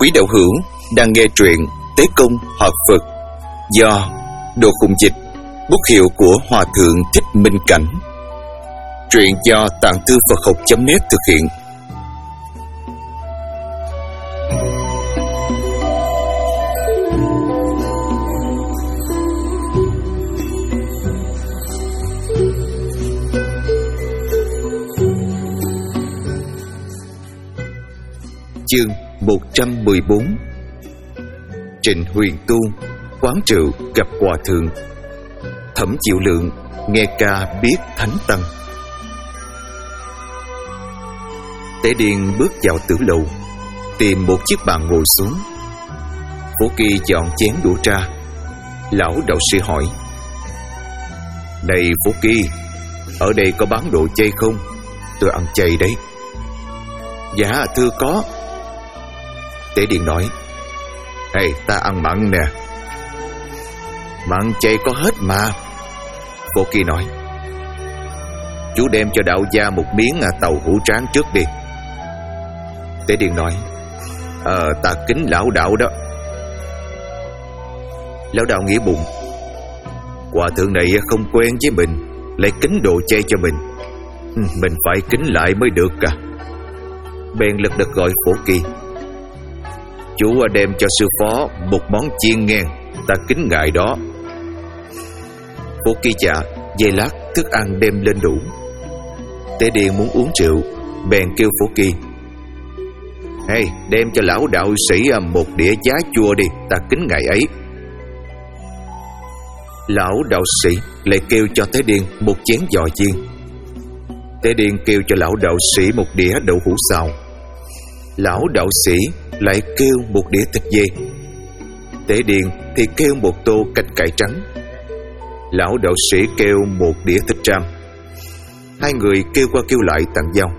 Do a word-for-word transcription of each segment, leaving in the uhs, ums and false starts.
Quý đạo hữu đang nghe truyện Tế Công Hợp Phật do Đồ Khùng Dịch, bút hiệu của Hòa Thượng Thích Minh Cảnh. Truyện do Tạng Thư Phật Học chấm net thực hiện. Chương một trăm mười bốn. Trịnh Huyền Tu quán rượu gặp hòa thượng. Thẩm Chịu Lượng nghe ca biết thánh tăng. Tế Điền bước vào tử lầu, tìm một chiếc bàn ngồi xuống. Phổ Kỳ dọn chén đũa ra. Lão đạo sĩ hỏi: "Này Phổ Kỳ, ở đây có bán đồ chay không? Tôi ăn chay đấy." "Dạ thưa có." Tế Điền nói: "Ê, ta ăn mặn nè." "Mặn chay có hết mà." Phổ Kỳ nói: "Chú đem cho đạo gia một miếng à, tàu hũ tráng trước đi." Tế Điền nói: Ờ ta kính lão đạo đó." Lão đạo nghĩ bụng: hòa thượng này không quen với mình, lại kính đồ chay cho mình, mình phải kính lại mới được à. Bèn lật đật gọi Phổ Kỳ: "Chú đem cho sư phó một món chiên ngang, ta kính ngài đó." Phổ Kỳ dạ, giây lát thức ăn đem lên đủ. Tế Điền muốn uống rượu, bèn kêu Phổ Kỳ: "Hey, đem cho lão đạo sĩ một đĩa giá chua đi, ta kính ngài ấy." Lão đạo sĩ lại kêu cho Tế Điền một chén giò chiên. Tế Điền kêu cho lão đạo sĩ một đĩa đậu hũ xào. Lão đạo sĩ lại kêu một đĩa thịt dê. Tế Điền thì kêu một tô canh cải trắng. Lão đạo sĩ kêu một đĩa thịt ram. Hai người kêu qua kêu lại tặng giao.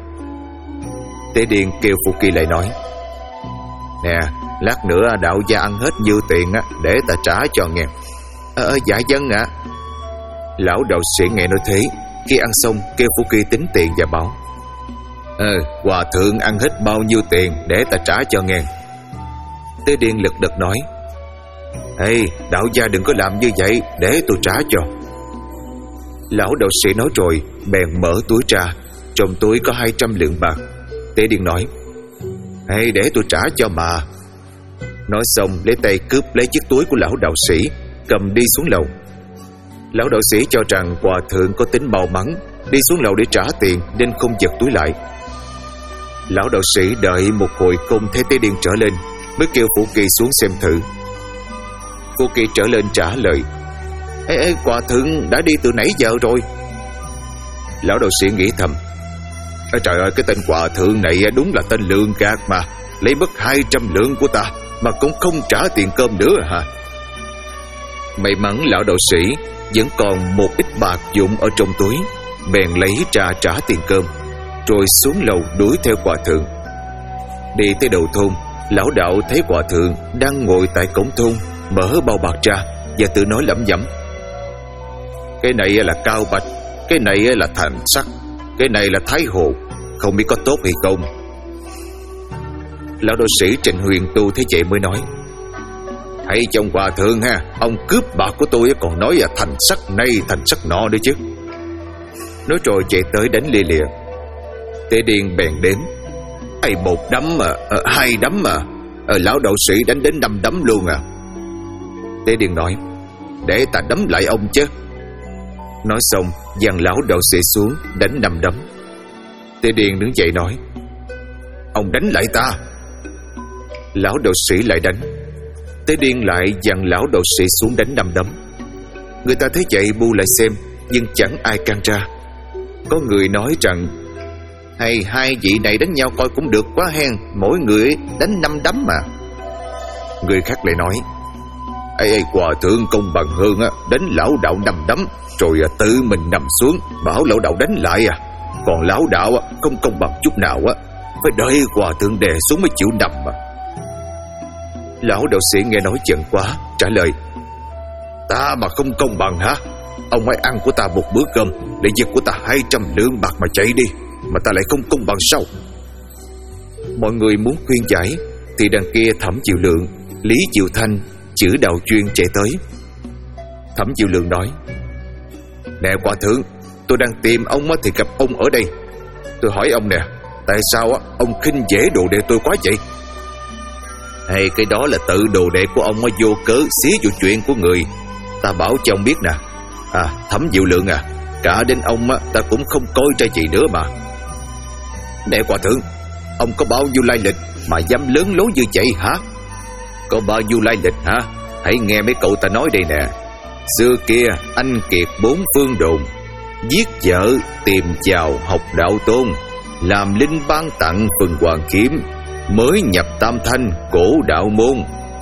Tế Điền kêu Phổ Kỳ lại nói: "Nè, lát nữa đạo gia ăn hết dư tiền á, để ta trả cho nghe." Ờ dạ dân ạ." Lão đạo sĩ nghe nói thế, khi ăn xong kêu Phổ Kỳ tính tiền và bảo: Ờ, hòa thượng ăn hết bao nhiêu tiền để ta trả cho nghe." Tế Điền lật đật nói: "Ê, đạo gia đừng có làm như vậy, để tôi trả cho." Lão đạo sĩ nói rồi, bèn mở túi ra. Trong túi có hai trăm lượng bạc. Tế Điền nói: "Ê, để tôi trả cho mà." Nói xong lấy tay cướp lấy chiếc túi của lão đạo sĩ, cầm đi xuống lầu. Lão đạo sĩ cho rằng hòa thượng có tính mau mắn, đi xuống lầu để trả tiền nên không giật túi lại. Lão đạo sĩ đợi một hồi không thấy Tế Điền trở lên, mới kêu Phổ Kỳ xuống xem thử. Phổ Kỳ trở lên trả lời: Ê, ê, hòa thượng đã đi từ nãy giờ rồi." Lão đạo sĩ nghĩ thầm: "Trời ơi, cái tên hòa thượng này đúng là tên lường gạt mà, lấy mất hai trăm lượng của ta mà cũng không trả tiền cơm nữa hả?" May mắn lão đạo sĩ vẫn còn một ít bạc dụng ở trong túi, bèn lấy ra trả tiền cơm, rồi xuống lầu đuổi theo hòa thượng. Đi tới đầu thôn, lão đạo thấy hòa thượng đang ngồi tại cổng thôn, mở bao bạc ra và tự nói lẩm nhẩm: "Cái này là cao bạch, cái này là thành sắc, cái này là thái hồ, không biết có tốt hay không." Lão đạo sĩ Trịnh Huyền Tu thấy vậy mới nói: "Hãy chồng hòa thượng ha, ông cướp bạc của tôi còn nói là thành sắc này thành sắc nọ nữa chứ." Nói rồi chạy tới đánh lia lịa. Tế Điền bèn đếm: "Ây, một đấm à, à hai đấm à, à lão đạo sĩ đánh đến năm đấm luôn à." Tế Điền nói: "Để ta đấm lại ông chứ." Nói xong dàn lão đạo sĩ xuống đánh năm đấm. Tế Điền đứng dậy nói: "Ông đánh lại ta." Lão đạo sĩ lại đánh. Tế Điền lại dàn lão đạo sĩ xuống đánh năm đấm. Người ta thấy vậy bu lại xem, nhưng chẳng ai can ra. Có người nói rằng: "Hay hai vị này đánh nhau coi cũng được quá hen, mỗi người đánh năm đấm mà." Người khác lại nói: Ê, ê hòa thượng công bằng hơn á, đánh lão đạo năm đấm rồi tự mình nằm xuống bảo lão đạo đánh lại à. Còn lão đạo không công bằng chút nào á, phải đợi hòa thượng đè xuống mới chịu nằm mà." Lão đạo sĩ nghe nói giận quá, trả lời: "Ta mà không công bằng hả? Ông hãy ăn của ta một bữa cơm để giật của ta hai trăm lượng bạc mà chạy đi, mà ta lại không công bằng sao?" Mọi người muốn khuyên giải, thì đằng kia Thẩm Diệu Lượng, Lý Diệu Thanh, Chữ Đạo Chuyên chạy tới. Thẩm Diệu Lượng nói: Nè Hòa Thượng, tôi đang tìm ông thì gặp ông ở đây. Tôi hỏi ông nè, tại sao ông khinh dễ đồ đệ tôi quá vậy? Hay cái đó là tự đồ đệ của ông vô cớ xí vô chuyện của người. Ta bảo cho ông biết nè. À Thẩm Diệu Lượng à, cả đến ông ta cũng không coi ra gì nữa mà. Nè Hòa Thượng, ông có bao nhiêu lai lịch mà dám lớn lối như vậy hả? Có bao nhiêu lai lịch hả? Hãy nghe mấy cậu ta nói đây nè. Xưa kia anh kiệt bốn phương đồn, giết vợ tìm chào học đạo tôn, làm linh ban tặng phần hoàng kiếm, mới nhập tam thanh cổ đạo môn.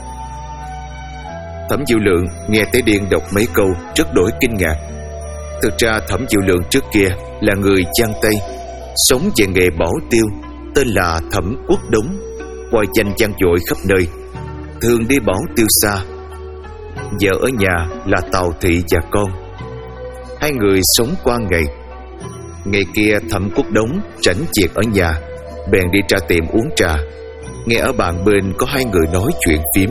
Thẩm Diệu Lượng nghe Tế Điên đọc mấy câu rất đổi kinh ngạc. Thực ra Thẩm Diệu Lượng trước kia là người Giang Tây, sống về nghề bảo tiêu, tên là Thẩm Quốc Đống, qua danh vang dội khắp nơi, thường đi bảo tiêu xa. Vợ ở nhà là Tào Thị và con. Hai người sống qua ngày. Ngày kia Thẩm Quốc Đống rảnh việc ở nhà, bèn đi ra tiệm uống trà. Nghe ở bàn bên có hai người nói chuyện phím.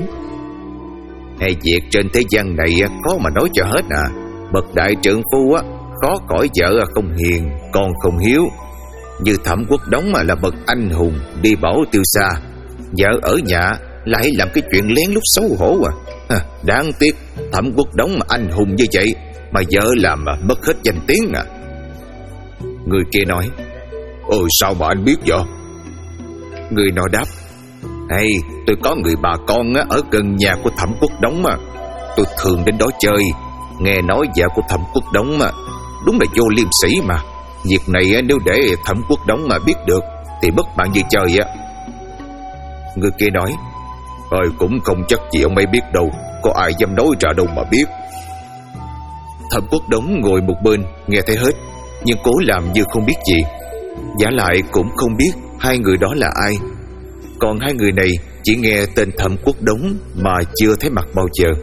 Hay việc trên thế gian này có mà nói cho hết à. Bậc đại trượng phu á, khó cõi vợ không hiền, con không hiếu. Như Thẩm Quốc Đống mà là bậc anh hùng, đi bảo tiêu xa, vợ ở nhà lại làm cái chuyện lén lút xấu hổ à. À, đáng tiếc Thẩm Quốc Đống mà anh hùng như vậy mà vợ làm mà mất hết danh tiếng à. Người kia nói: Ôi sao mà anh biết vậy? Người nọ đáp: Hay tôi có người bà con á, ở gần nhà của Thẩm Quốc Đống mà. Tôi thường đến đó chơi. Nghe nói vợ của Thẩm Quốc Đống mà đúng là vô liêm sỉ mà. Việc này nếu để Thẩm Quốc Đống mà biết được thì bất bạn như chơi á. Người kia nói: Ôi cũng không chắc gì ông ấy biết đâu, có ai dám nói ra đâu mà biết. Thẩm Quốc Đống ngồi một bên nghe thấy hết, nhưng cố làm như không biết gì. Giả lại cũng không biết hai người đó là ai. Còn hai người này chỉ nghe tên Thẩm Quốc Đống mà chưa thấy mặt bao giờ.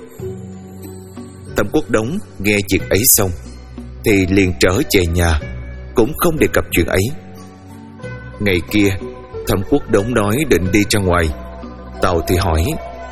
Thẩm Quốc Đống nghe chuyện ấy xong thì liền trở về nhà, cũng không đề cập chuyện ấy. Ngày kia Thẩm Quốc Đống nói định đi ra ngoài. Tào thì hỏi: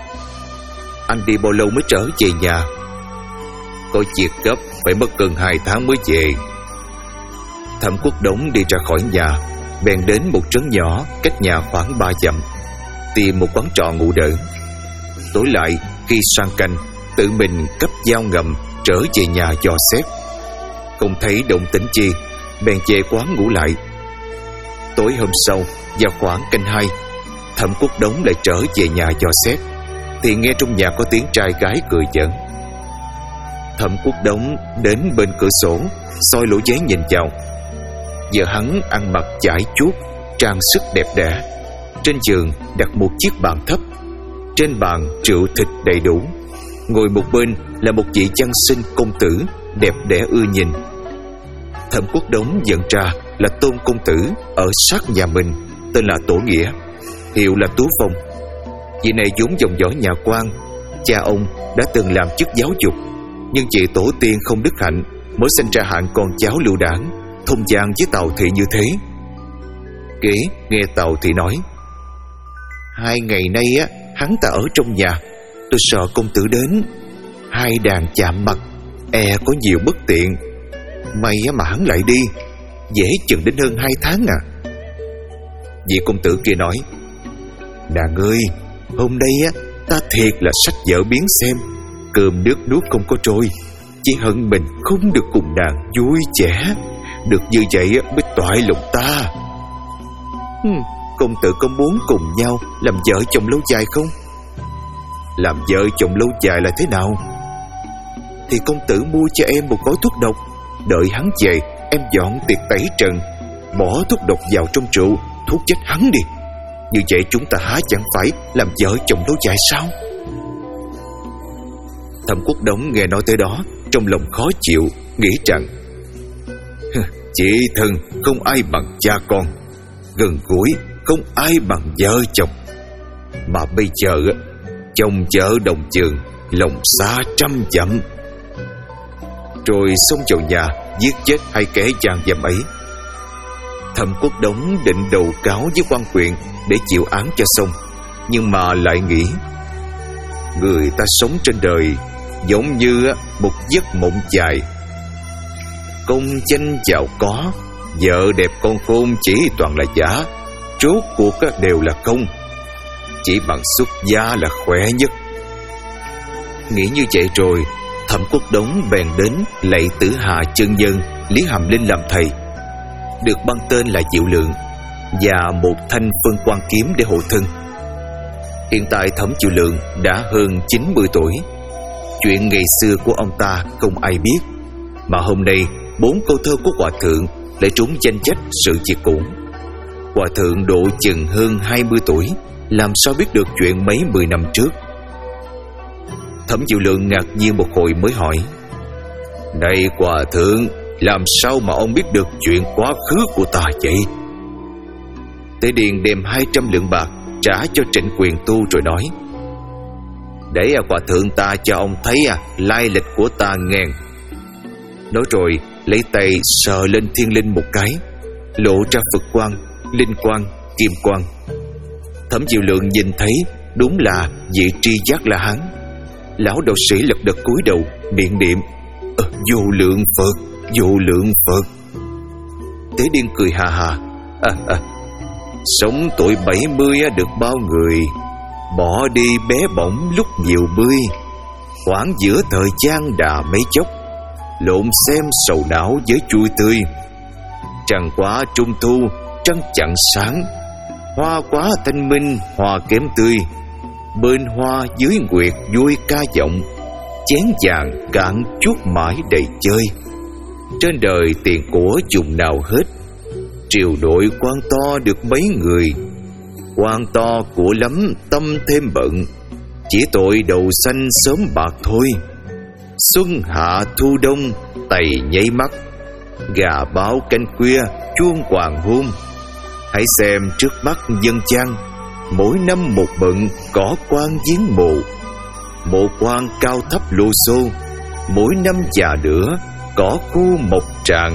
Anh đi bao lâu mới trở về nhà? Có việc gấp, phải mất gần hai tháng mới về. Thẩm Quốc Đống đi ra khỏi nhà, bèn đến một trấn nhỏ cách nhà khoảng ba dặm, tìm một quán trọ ngủ đỡ. Tối lại khi sang canh, tự mình cấp dao ngầm trở về nhà dò xét. Không thấy động tĩnh chi, bèn về quán ngủ lại. Tối hôm sau vào khoảng canh hai, Thẩm Quốc Đống lại trở về nhà dò xét, thì nghe trong nhà có tiếng trai gái cười giỡn. Thẩm Quốc Đống đến bên cửa sổ, soi lỗ giấy nhìn vào. Vợ hắn ăn mặc chải chuốt, trang sức đẹp đẽ. Trên giường đặt một chiếc bàn thấp, trên bàn rượu thịt đầy đủ. Ngồi một bên là một vị văn sinh công tử, đẹp đẽ ưa nhìn. Thẩm Quốc Đống nhận ra là Tôn công tử ở sát nhà mình, tên là Tổ Nghĩa, hiệu là Tú Phong. Vị này vốn dòng dõi nhà quan, cha ông đã từng làm chức giáo dục, nhưng vì tổ tiên không đức hạnh mới sinh ra hạng con cháu lưu đảng, thông gian với Tào Thị như thế. Kế nghe Tào Thị nói: Hai ngày nay á, hắn ta ở trong nhà, tôi sợ công tử đến, hai đàn chạm mặt, e có nhiều bất tiện. May mà hắn lại đi, dễ chừng đến hơn hai tháng à. Vị công tử kia nói: Nàng ơi, hôm nay á, ta thiệt là sách vở biến xem, cơm nước nuốt không có trôi, chỉ hận mình không được cùng nàng vui vẻ. Được như vậy mới toại lòng ta. hmm, Công tử có muốn cùng nhau làm vợ chồng lâu dài không? Làm vợ chồng lâu dài là thế nào? Thì công tử mua cho em một gói thuốc độc, đợi hắn về em dọn tiệc tẩy trần, bỏ thuốc độc vào trong rượu, thuốc chết hắn đi. Như vậy chúng ta há chẳng phải làm vợ chồng lâu dài sao? Thẩm Quốc Đống nghe nói tới đó, trong lòng khó chịu, nghĩ rằng chị thân không ai bằng cha con, gần gũi không ai bằng vợ chồng. Mà bây giờ chồng vợ đồng trường, lòng xa trăm dặm. Rồi xông vào nhà giết chết hai kẻ gian dâm ấy. Thẩm Quốc Đống định đầu cáo với quan huyện để chịu án cho xong, Nhưng mà lại nghĩ, người ta sống trên đời giống như một giấc mộng dài. Công danh giàu có, vợ đẹp con khôn chỉ toàn là giả. Rốt cuộc đều là công. Chỉ bằng xuất gia là khỏe nhất. Nghĩ như vậy rồi, Thẩm Quốc Đống bèn đến lạy Tử Hà chân nhân Lý Hàm Linh làm thầy, được ban tên là Diệu Lượng, và một thanh phân quan kiếm để hộ thân. Hiện tại Thẩm Diệu Lượng đã hơn chín mươi tuổi. Chuyện ngày xưa của ông ta không ai biết, mà hôm nay bốn câu thơ của Hòa Thượng lại trúng danh sách sự việc cũ. Hòa Thượng độ chừng hơn hai mươi tuổi, làm sao biết được chuyện mấy mười năm trước. Thẩm Diệu Lượng ngạc nhiên một hồi mới hỏi, này Hòa Thượng, làm sao mà ông biết được chuyện quá khứ của ta vậy? Tế Điền đem hai trăm lượng bạc trả cho Trịnh Quyền Tu rồi nói, để Hòa Thượng ta cho ông thấy à, lai lịch của ta nghe. Nói rồi lấy tay sờ lên thiên linh một cái, lộ ra Phật quang, linh quang, kim quang. Thẩm Diệu Lượng nhìn thấy đúng là vị tri giác La Hán. Lão đạo sĩ lật đật cúi đầu miệng niệm, ờ, vô lượng Phật, vô lượng Phật. Tế Điên cười hà hà, à, à, sống tuổi bảy mươi được bao người, bỏ đi bé bỏng lúc nhiều mươi. Khoảng giữa thời gian đà mấy chốc, lộn xem sầu não với chui tươi. Trăng quá trung thu, trăng chặn sáng, hoa quá thanh minh, hoa kém tươi. Bên hoa dưới nguyệt vui ca giọng, chén vàng cạn chuốt mãi đầy chơi. Trên đời tiền của dùng nào hết, triều đội quan to được mấy người. Quan to của lắm tâm thêm bận, chỉ tội đầu xanh sớm bạc thôi. Xuân hạ thu đông tày nháy mắt, gà báo canh khuya chuông hoàng hôn. Hãy xem trước mắt dân gian, mỗi năm một bận cỏ quan giếng mộ. Mộ quan cao thấp lô xô, mỗi năm già nữa cỏ khu mọc tràn.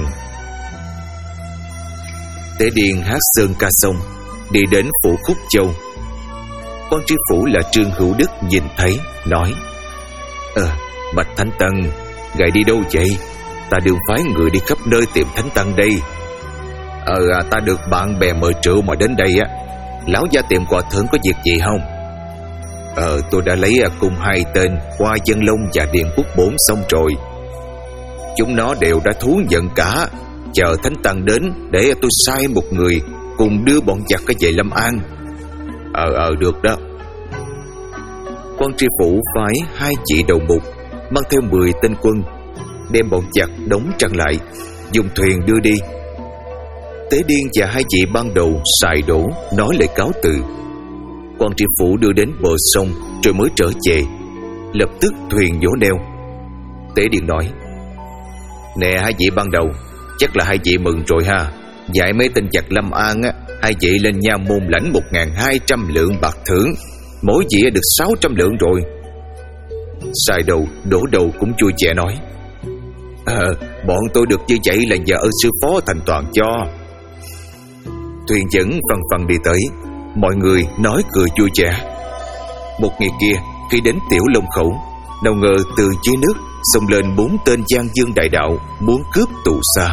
Tế Điền hát sơn ca xong, đi đến phủ Khúc Châu. Quan tri phủ là Trương Hữu Đức nhìn thấy, nói, Ờ, bạch Thánh Tăng, ngài đi đâu vậy? Ta đừng phái người đi khắp nơi tìm Thánh Tăng đây. Ờ, ta được bạn bè mời rượu mà đến đây á. Lão gia tiệm Hòa Thượng có việc gì không? Ờ, tôi đã lấy cùng hai tên Hoa Dân Long và Điền Quốc Bổn xong rồi. Chúng nó đều đã thú nhận cả. Chờ Thánh Tăng đến để tôi sai một người cùng đưa bọn giặc về Lâm An. Ờ, ờ, được đó. Quan tri phủ phái hai chị đầu mục mang theo mười tên quân, đem bọn giặc đóng trăng lại, dùng thuyền đưa đi. Tế Điên và hai chị ban đầu xài đổ nói lời cáo từ. Quan tri phủ đưa đến bờ sông rồi mới trở về. Lập tức thuyền vỗ neo. Tế Điên nói, nè hai vị ban đầu, chắc là hai vị mừng rồi ha. Dạy mấy tên giặc Lâm An á, hai vị lên nha môn lãnh một ngàn hai trăm lượng bạc thưởng, mỗi vị được sáu trăm lượng rồi. Xài đầu đổ đầu cũng vui vẻ nói, Ờ, bọn tôi được như vậy là nhờ ơn sư phó thành toàn cho. Thuyền dẫn phăng phăng đi tới, mọi người nói cười vui vẻ. Một ngày kia, khi đến Tiểu Long Khẩu, đâu ngờ từ dưới nước xông lên bốn tên Giang Dương đại đạo muốn cướp tù xa.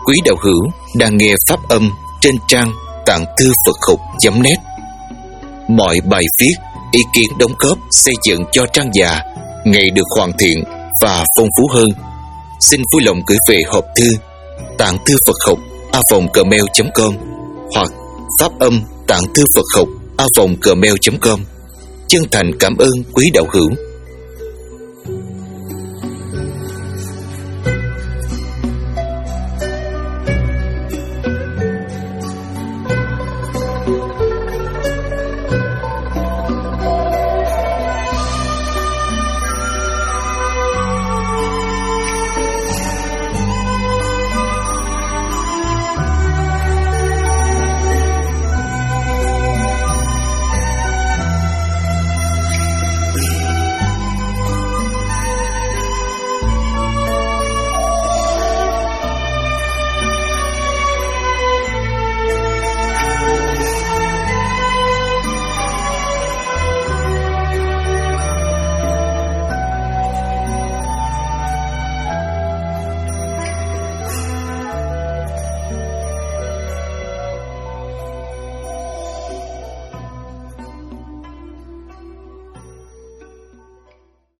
quý đạo hữu đang nghe pháp âm trên trang tạng thư Phật học chấm net. Mọi bài viết, ý kiến đóng góp xây dựng cho trang già ngày được hoàn thiện và phong phú hơn. Xin vui lòng gửi về hộp thư tạng thư Phật học a vòng gmail chấm com hoặc pháp âm tạng thư Phật học a vòng gmail chấm com. Chân thành cảm ơn quý đạo hữu.